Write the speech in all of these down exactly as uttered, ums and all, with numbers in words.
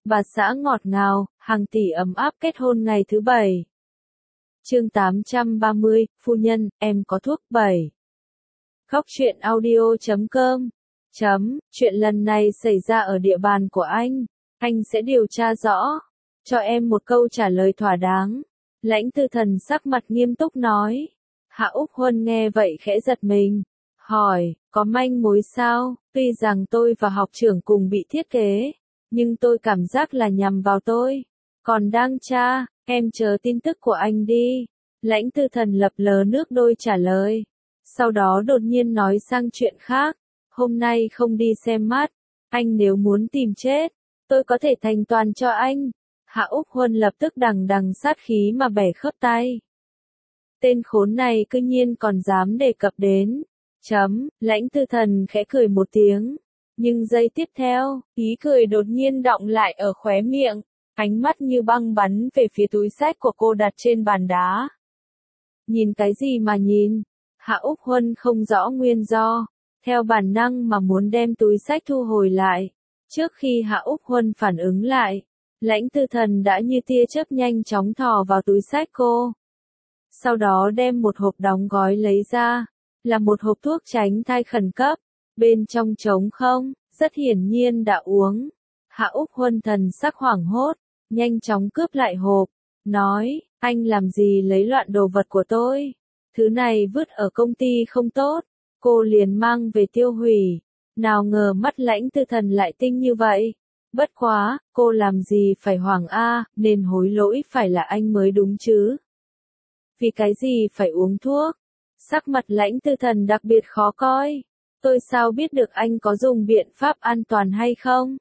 bà xã ngọt ngào, hàng tỷ ấm áp kết hôn ngày thứ bảy. Chương tám trăm ba mươi, phu nhân, em có thuốc bảy. Khóc chuyện audio chấm com. Chấm, chuyện lần này xảy ra ở địa bàn của anh. Anh sẽ điều tra rõ. Cho em một câu trả lời thỏa đáng. Lãnh Tư Thần sắc mặt nghiêm túc nói. Hạ Úc Huân nghe vậy khẽ giật mình. Hỏi, có manh mối sao? Tuy rằng tôi và học trưởng cùng bị thiết kế, nhưng tôi cảm giác là nhằm vào tôi. Còn đang tra, em chờ tin tức của anh đi. Lãnh Tư Thần lập lờ nước đôi trả lời. Sau đó đột nhiên nói sang chuyện khác. Hôm nay không đi xem mắt. Anh nếu muốn tìm chết, tôi có thể thành toàn cho anh. Hạ Úc Huân lập tức đằng đằng sát khí mà bẻ khớp tay. Tên khốn này cư nhiên còn dám đề cập đến. Chấm, Lãnh Tư Thần khẽ cười một tiếng. Nhưng giây tiếp theo, ý cười đột nhiên đọng lại ở khóe miệng. Ánh mắt như băng bắn về phía túi xách của cô đặt trên bàn đá. Nhìn cái gì mà nhìn? Hạ Úc Huân không rõ nguyên do. Theo bản năng mà muốn đem túi xách thu hồi lại. Trước khi Hạ Úc Huân phản ứng lại, Lãnh Tư Thần đã như tia chớp nhanh chóng thò vào túi xách cô. Sau đó đem một hộp đóng gói lấy ra, là một hộp thuốc tránh thai khẩn cấp, bên trong trống không, rất hiển nhiên đã uống. Hạ Úc Huân thần sắc hoảng hốt, nhanh chóng cướp lại hộp, nói, anh làm gì lấy loạn đồ vật của tôi, thứ này vứt ở công ty không tốt, cô liền mang về tiêu hủy. Nào ngờ mắt Lãnh Tư Thần lại tinh như vậy. Bất quá, cô làm gì phải hoảng a, nên hối lỗi phải là anh mới đúng chứ. Vì cái gì phải uống thuốc? Sắc mặt Lãnh Tư Thần đặc biệt khó coi. Tôi sao biết được anh có dùng biện pháp an toàn hay không?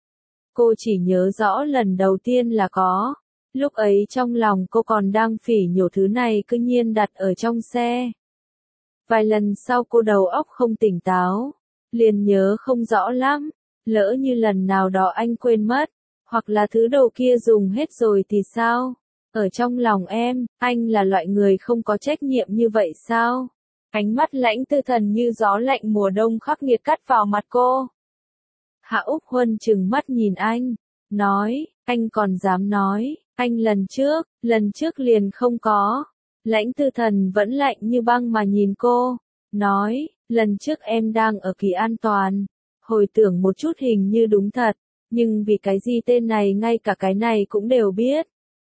Cô chỉ nhớ rõ lần đầu tiên là có. Lúc ấy trong lòng cô còn đang phỉ nhổ thứ này cứ nhiên đặt ở trong xe. Vài lần sau cô đầu óc không tỉnh táo, liền nhớ không rõ lắm. Lỡ như lần nào đó anh quên mất, hoặc là thứ đồ kia dùng hết rồi thì sao? Ở trong lòng em, anh là loại người không có trách nhiệm như vậy sao? Ánh mắt Lãnh Tư Thần như gió lạnh mùa đông khắc nghiệt cắt vào mặt cô. Hạ Úc Huân trừng mắt nhìn anh, nói, anh còn dám nói, anh lần trước, lần trước liền không có. Lãnh Tư Thần vẫn lạnh như băng mà nhìn cô, nói, lần trước em đang ở kỳ an toàn. Hồi tưởng một chút hình như đúng thật, nhưng vì cái gì tên này ngay cả cái này cũng đều biết.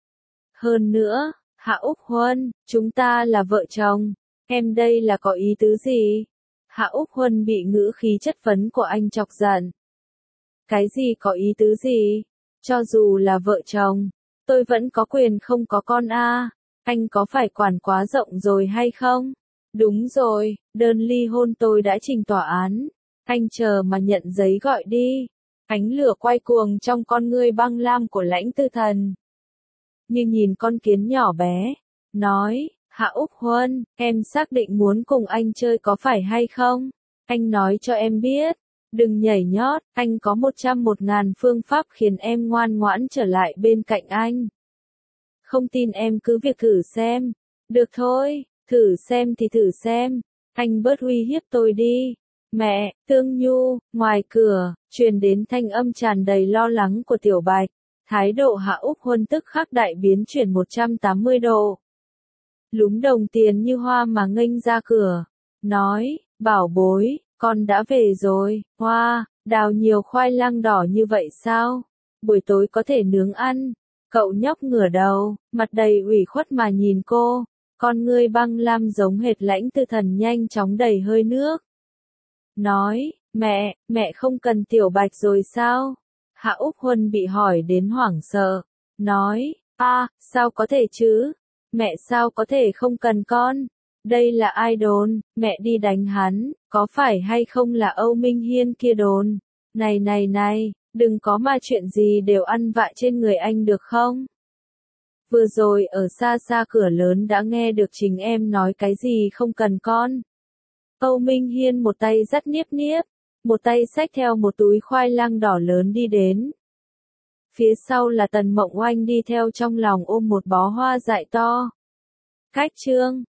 Hơn nữa, Hạ Úc Huân, chúng ta là vợ chồng, em đây là có ý tứ gì? Hạ Úc Huân bị ngữ khí chất vấn của anh chọc giận. Cái gì có ý tứ gì? Cho dù là vợ chồng, tôi vẫn có quyền không có con a. Anh có phải quản quá rộng rồi hay không? Đúng rồi, đơn ly hôn tôi đã trình tòa án. Anh chờ mà nhận giấy gọi đi. Ánh lửa quay cuồng trong con ngươi băng lam của Lãnh Tư Thần. Như nhìn con kiến nhỏ bé. Nói, Hạ Úc Huân, em xác định muốn cùng anh chơi có phải hay không? Anh nói cho em biết. Đừng nhảy nhót, anh có một trăm một ngàn phương pháp khiến em ngoan ngoãn trở lại bên cạnh anh. Không tin em cứ việc thử xem. Được thôi, thử xem thì thử xem. Anh bớt uy hiếp tôi đi. Mẹ, Tương Nhu, ngoài cửa, truyền đến thanh âm tràn đầy lo lắng của Tiểu Bạch. Thái độ Hạ Úc Huân tức khắc đại biến chuyển một trăm tám mươi độ. Lúm đồng tiền như hoa mà nghênh ra cửa. Nói, bảo bối, con đã về rồi. Hoa, đào nhiều khoai lang đỏ như vậy sao? Buổi tối có thể nướng ăn. Cậu nhóc ngửa đầu, mặt đầy ủy khuất mà nhìn cô. Con ngươi băng lam giống hệt Lãnh Tư Thần nhanh chóng đầy hơi nước. Nói, mẹ, mẹ không cần Tiểu Bạch rồi sao? Hạ Úc Huân bị hỏi đến hoảng sợ. Nói, a, sao có thể chứ? Mẹ sao có thể không cần con? Đây là ai đồn, mẹ đi đánh hắn, có phải hay không là Âu Minh Hiên kia đồn? Này này này, đừng có mà chuyện gì đều ăn vạ trên người anh được không? Vừa rồi ở xa xa cửa lớn đã nghe được chính em nói cái gì không cần con. Âu Minh Hiên một tay dắt Niếp Niếp, một tay xách theo một túi khoai lang đỏ lớn đi đến. Phía sau là Tần Mộng Oanh đi theo trong lòng ôm một bó hoa dại to. Cách chương